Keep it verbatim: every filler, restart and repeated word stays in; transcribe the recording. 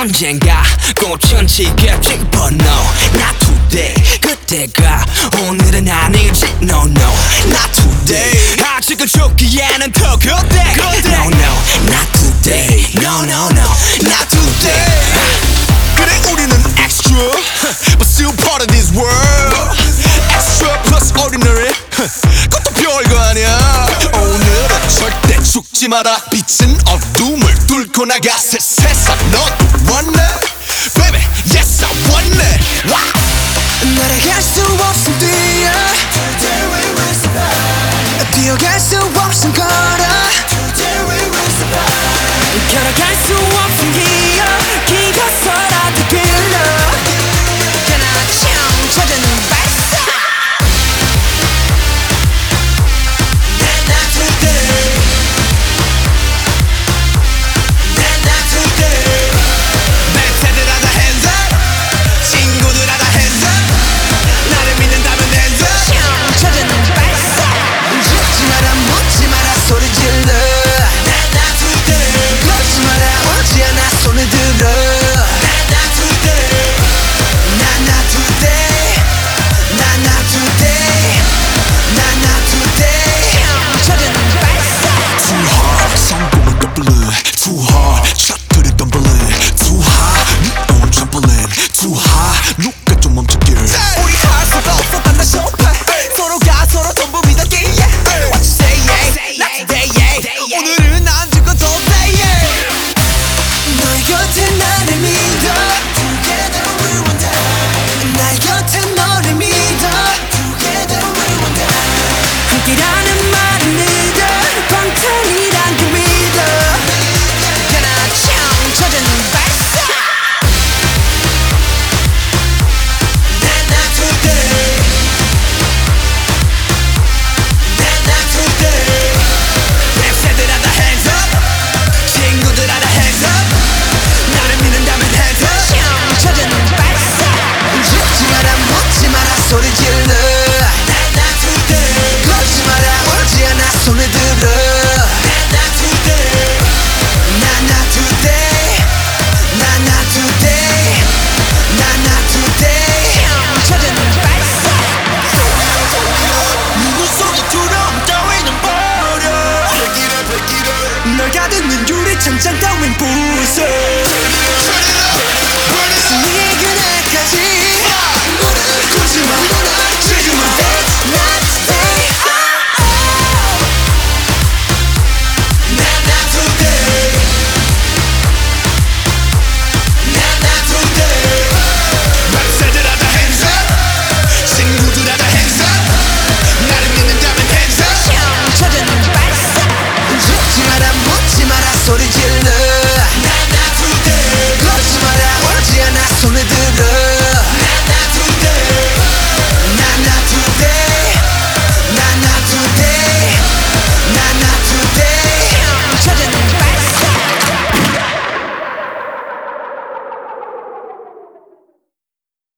언젠가 꽃천지게 피고 no not today 그때가 오늘은 아니지 no no not today 아직은 좋기에는 더 그때 no no not today no no no not today 그래 우리는 extra but still part of this world extra plus ordinary 그것도 별거 아니야 오늘은 절대 죽지 마라 빛은 어둠을 뚫고 나가 새 세상 넌 왔네 baby yes I want it wow 날아갈 수 없음 뛰어 Today we will survive 뛰어갈 수 없음 걸어 Today we will survive 걸어갈 수 없음 기어 기어서라도 빌려 그나참 찾은 발사 Not not today Not not today 멘트들하다 hands up 친구들하다 hands up 나를 믿는다면 hands up 참 찾은 발사 죽지 마라 묻지 마라 소리 질러 Not not today 걷지 마라 오지 않아 손을 들어 Not not today Not not today Not not today Not not today 찾은 발사 Too hard 성공은 더블은 Too hard 샷들이 덤블링 Too high 네 own trampoline Too high 누가 좀 멈춰길 우리 할 수가 없어 단다 쇼파 서로가 서로 전부 믿었기에 What you say yeah Not today yeah 오늘은 안 죽어도 돼 yeah 너의 곁에 나를 믿어 Together we will die 나의 곁에 너를 믿어 Together we will die 함께라는 말은 믿어 방탄이란 그 믿어 그나참 찾은 발사 Not not today Not not today 랩새들하다 hands up 친구들하다 hands up 나를 믿는다면 hands up 참 찾은 발사 죽지 마라 묻지 마라 소리 질러 Not not today 걷지 마라 오지 않아 손을 들어 Not not today Not not today Not not today Not not today 찾은 발사 누구 소리처럼 따위는 버려 Break it up break it up 널 가두는 유리창장 따윈 부숴